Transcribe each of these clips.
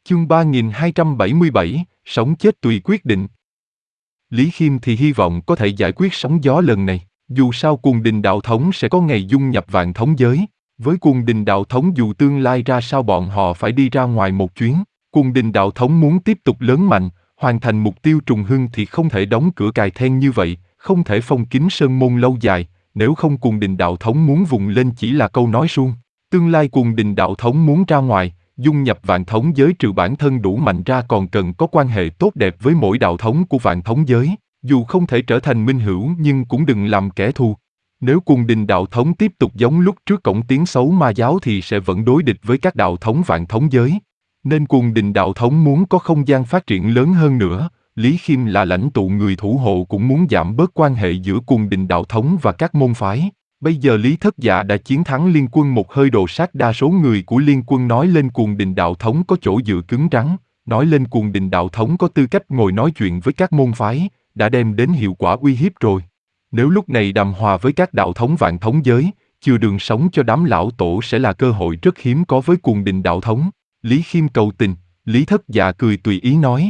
Chương 3277, sống chết tùy quyết định. Lý Khiêm thì hy vọng có thể giải quyết sóng gió lần này, dù sao Cuồng Đình đạo thống sẽ có ngày dung nhập Vạn Thống giới. Với Cuồng Đình đạo thống dù tương lai ra sao bọn họ phải đi ra ngoài một chuyến. Cuồng Đình đạo thống muốn tiếp tục lớn mạnh, hoàn thành mục tiêu trùng hưng thì không thể đóng cửa cài then như vậy, không thể phong kín sơn môn lâu dài, nếu không Cuồng Đình đạo thống muốn vùng lên chỉ là câu nói suông. Tương lai Cuồng Đình đạo thống muốn ra ngoài, dung nhập Vạn Thống giới trừ bản thân đủ mạnh ra còn cần có quan hệ tốt đẹp với mỗi đạo thống của Vạn Thống giới, dù không thể trở thành minh hữu nhưng cũng đừng làm kẻ thù. Nếu Cuồng Đình đạo thống tiếp tục giống lúc trước cổng tiếng xấu ma giáo thì sẽ vẫn đối địch với các đạo thống Vạn Thống giới. Nên Cuồng Đình đạo thống muốn có không gian phát triển lớn hơn nữa, Lý Khiêm là lãnh tụ người thủ hộ cũng muốn giảm bớt quan hệ giữa Cuồng Đình đạo thống và các môn phái. Bây giờ Lý Thất Dạ đã chiến thắng Liên Quân một hơi đồ sát đa số người của Liên Quân nói lên Cuồng Đình đạo thống có chỗ dựa cứng rắn, nói lên Cuồng Đình đạo thống có tư cách ngồi nói chuyện với các môn phái, đã đem đến hiệu quả uy hiếp rồi. Nếu lúc này đàm hòa với các đạo thống Vạn Thống giới, chừa đường sống cho đám lão tổ sẽ là cơ hội rất hiếm có với Cuồng Đình đạo thống. Lý Khiêm cầu tình, Lý Thất Dạ cười tùy ý nói.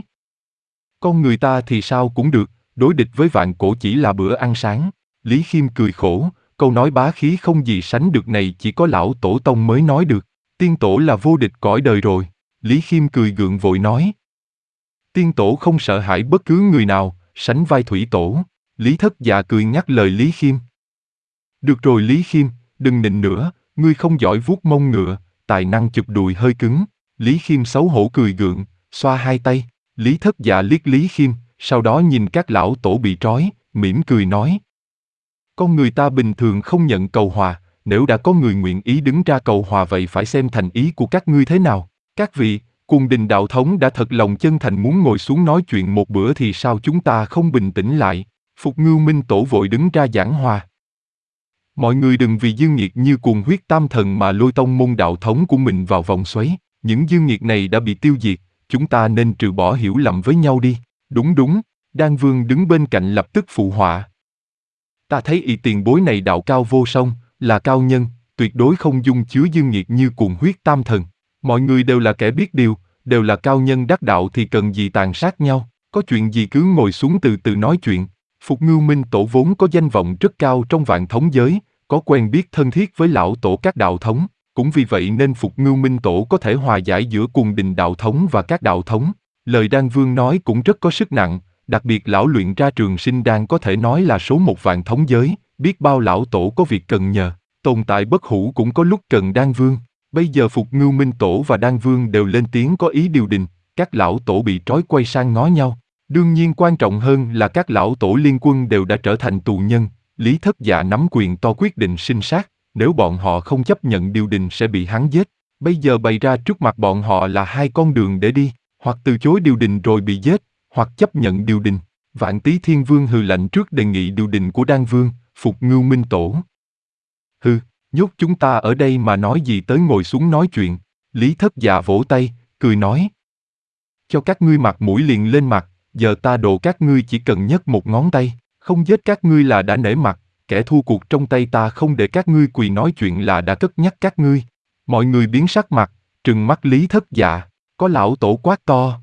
Con người ta thì sao cũng được, đối địch với Vạn Cổ chỉ là bữa ăn sáng. Lý Khiêm cười khổ, câu nói bá khí không gì sánh được này chỉ có lão tổ tông mới nói được. Tiên tổ là vô địch cõi đời rồi. Lý Khiêm cười gượng vội nói. Tiên tổ không sợ hãi bất cứ người nào, sánh vai thủy tổ. Lý Thất Dạ cười nhắc lời Lý Khiêm. Được rồi Lý Khiêm, đừng nịnh nữa, ngươi không giỏi vuốt mông ngựa, tài năng chụp đùi hơi cứng. Lý Khiêm xấu hổ cười gượng, xoa hai tay. Lý Thất Dạ liếc Lý Khiêm, sau đó nhìn các lão tổ bị trói, mỉm cười nói. Con người ta bình thường không nhận cầu hòa, nếu đã có người nguyện ý đứng ra cầu hòa vậy phải xem thành ý của các ngươi thế nào. Các vị, Cuồng Đình đạo thống đã thật lòng chân thành muốn ngồi xuống nói chuyện một bữa thì sao chúng ta không bình tĩnh lại. Phục Ngưu Minh Tổ vội đứng ra giảng hòa. Mọi người đừng vì dương nghiệt như Cuồng Huyết Tam Thần mà lôi tông môn đạo thống của mình vào vòng xoáy. Những dương nghiệt này đã bị tiêu diệt, chúng ta nên trừ bỏ hiểu lầm với nhau đi. Đúng đúng, Đan Vương đứng bên cạnh lập tức phụ họa. Ta thấy y tiền bối này đạo cao vô song, là cao nhân, tuyệt đối không dung chứa dương nghiệt như Cuồng Huyết Tam Thần. Mọi người đều là kẻ biết điều, đều là cao nhân đắc đạo thì cần gì tàn sát nhau, có chuyện gì cứ ngồi xuống từ từ nói chuyện. Phục Ngưu Minh Tổ vốn có danh vọng rất cao trong Vạn Thống giới, có quen biết thân thiết với lão tổ các đạo thống, cũng vì vậy nên Phục Ngưu Minh Tổ có thể hòa giải giữa Cuồng Đình đạo thống và các đạo thống. Lời Đan Vương nói cũng rất có sức nặng, đặc biệt lão luyện ra Trường Sinh Đan có thể nói là số một Vạn Thống giới, biết bao lão tổ có việc cần nhờ, tồn tại bất hủ cũng có lúc cần Đan Vương. Bây giờ Phục Ngưu Minh Tổ và Đan Vương đều lên tiếng có ý điều đình, các lão tổ bị trói quay sang ngó nhau. Đương nhiên quan trọng hơn là các lão tổ Liên Quân đều đã trở thành tù nhân, Lý Thất Dạ nắm quyền to quyết định sinh sát, nếu bọn họ không chấp nhận điều đình sẽ bị hắn giết. Bây giờ bày ra trước mặt bọn họ là hai con đường để đi, hoặc từ chối điều đình rồi bị giết, hoặc chấp nhận điều đình. Vạn Tý Thiên Vương hừ lạnh trước đề nghị điều đình của Đan Vương, Phục Ngưu Minh Tổ. Hừ, nhốt chúng ta ở đây mà nói gì tới ngồi xuống nói chuyện. Lý Thất Dạ vỗ tay, cười nói. Cho các ngươi mặt mũi liền lên mặt, giờ ta độ các ngươi chỉ cần nhấc một ngón tay, không giết các ngươi là đã nể mặt, kẻ thua cuộc trong tay ta không để các ngươi quỳ nói chuyện là đã cất nhắc các ngươi. Mọi người biến sắc mặt, trừng mắt Lý Thất Dạ, có lão tổ quát to.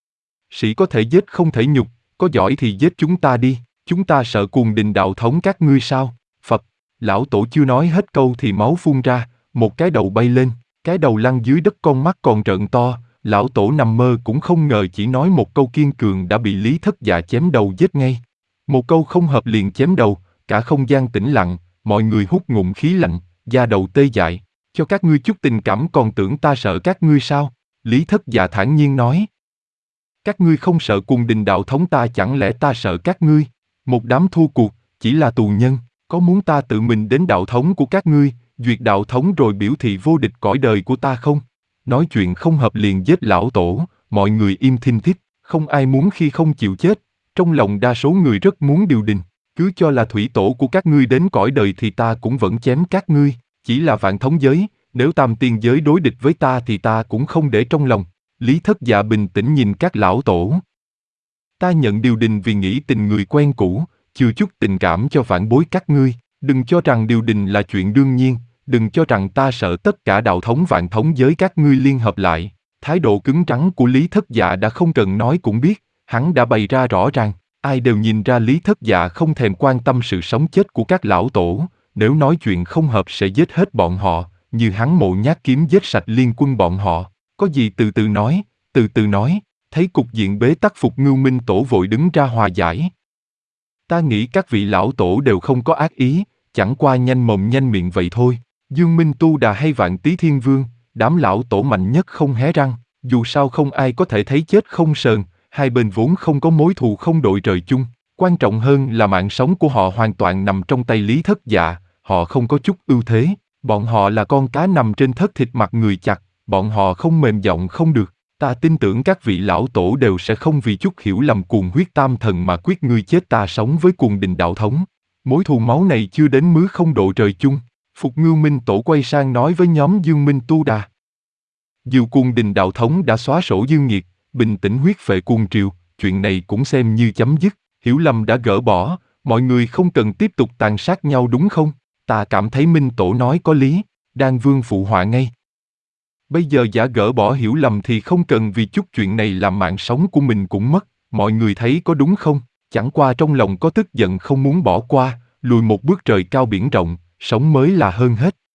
Sĩ có thể giết không thể nhục, có giỏi thì giết chúng ta đi, chúng ta sợ Cuồng Đình đạo thống các ngươi sao? Phật, lão tổ chưa nói hết câu thì máu phun ra, một cái đầu bay lên, cái đầu lăn dưới đất con mắt còn trợn to, lão tổ nằm mơ cũng không ngờ chỉ nói một câu kiên cường đã bị Lý Thất Dạ chém đầu giết ngay. Một câu không hợp liền chém đầu, cả không gian tĩnh lặng, mọi người hút ngụm khí lạnh, da đầu tê dại, cho các ngươi chút tình cảm còn tưởng ta sợ các ngươi sao? Lý Thất Dạ thản nhiên nói. Các ngươi không sợ Cuồng Đình đạo thống ta chẳng lẽ ta sợ các ngươi? Một đám thua cuộc, chỉ là tù nhân, có muốn ta tự mình đến đạo thống của các ngươi, duyệt đạo thống rồi biểu thị vô địch cõi đời của ta không? Nói chuyện không hợp liền giết lão tổ, mọi người im thinh thích, không ai muốn khi không chịu chết, trong lòng đa số người rất muốn điều đình, cứ cho là thủy tổ của các ngươi đến cõi đời thì ta cũng vẫn chém các ngươi, chỉ là Vạn Thống giới, nếu Tam Tiên giới đối địch với ta thì ta cũng không để trong lòng. Lý Thất Dạ bình tĩnh nhìn các lão tổ. Ta nhận điều đình vì nghĩ tình người quen cũ, chưa chút tình cảm cho vãn bối các ngươi, đừng cho rằng điều đình là chuyện đương nhiên, đừng cho rằng ta sợ tất cả đạo thống Vạn Thống giới các ngươi liên hợp lại. Thái độ cứng rắn của Lý Thất Dạ đã không cần nói cũng biết, hắn đã bày ra rõ ràng, ai đều nhìn ra Lý Thất Dạ không thèm quan tâm sự sống chết của các lão tổ, nếu nói chuyện không hợp sẽ giết hết bọn họ, như hắn Mộ Nhát kiếm giết sạch liên quân bọn họ, có gì từ từ nói, thấy cục diện bế tắc Phục Ngưu Minh Tổ vội đứng ra hòa giải. Ta nghĩ các vị lão tổ đều không có ác ý, chẳng qua nhanh mồm nhanh miệng vậy thôi. Dương Minh Tu Đà hay Vạn Tý Thiên Vương, đám lão tổ mạnh nhất không hé răng, dù sao không ai có thể thấy chết không sờn, hai bên vốn không có mối thù không đội trời chung. Quan trọng hơn là mạng sống của họ hoàn toàn nằm trong tay Lý Thất Dạ, họ không có chút ưu thế, bọn họ là con cá nằm trên thớt thịt mặt người chặt, bọn họ không mềm giọng không được. Ta tin tưởng các vị lão tổ đều sẽ không vì chút hiểu lầm cuồng huyết tam thần mà quyết ngươi chết ta sống với cuồng đình đạo thống. Mối thù máu này chưa đến mứ không độ trời chung. Phục Ngưu Minh Tổ quay sang nói với nhóm Dương Minh Tu Đà. Dù cuồng đình đạo thống đã xóa sổ dương nghiệt, bình tĩnh huyết phệ cuồng triều, chuyện này cũng xem như chấm dứt, hiểu lầm đã gỡ bỏ, mọi người không cần tiếp tục tàn sát nhau đúng không? Ta cảm thấy Minh Tổ nói có lý, Đan Vương phụ họa ngay. Bây giờ giả gỡ bỏ hiểu lầm thì không cần vì chút chuyện này làm mạng sống của mình cũng mất, mọi người thấy có đúng không? Chẳng qua trong lòng có tức giận không muốn bỏ qua, lùi một bước trời cao biển rộng, sống mới là hơn hết.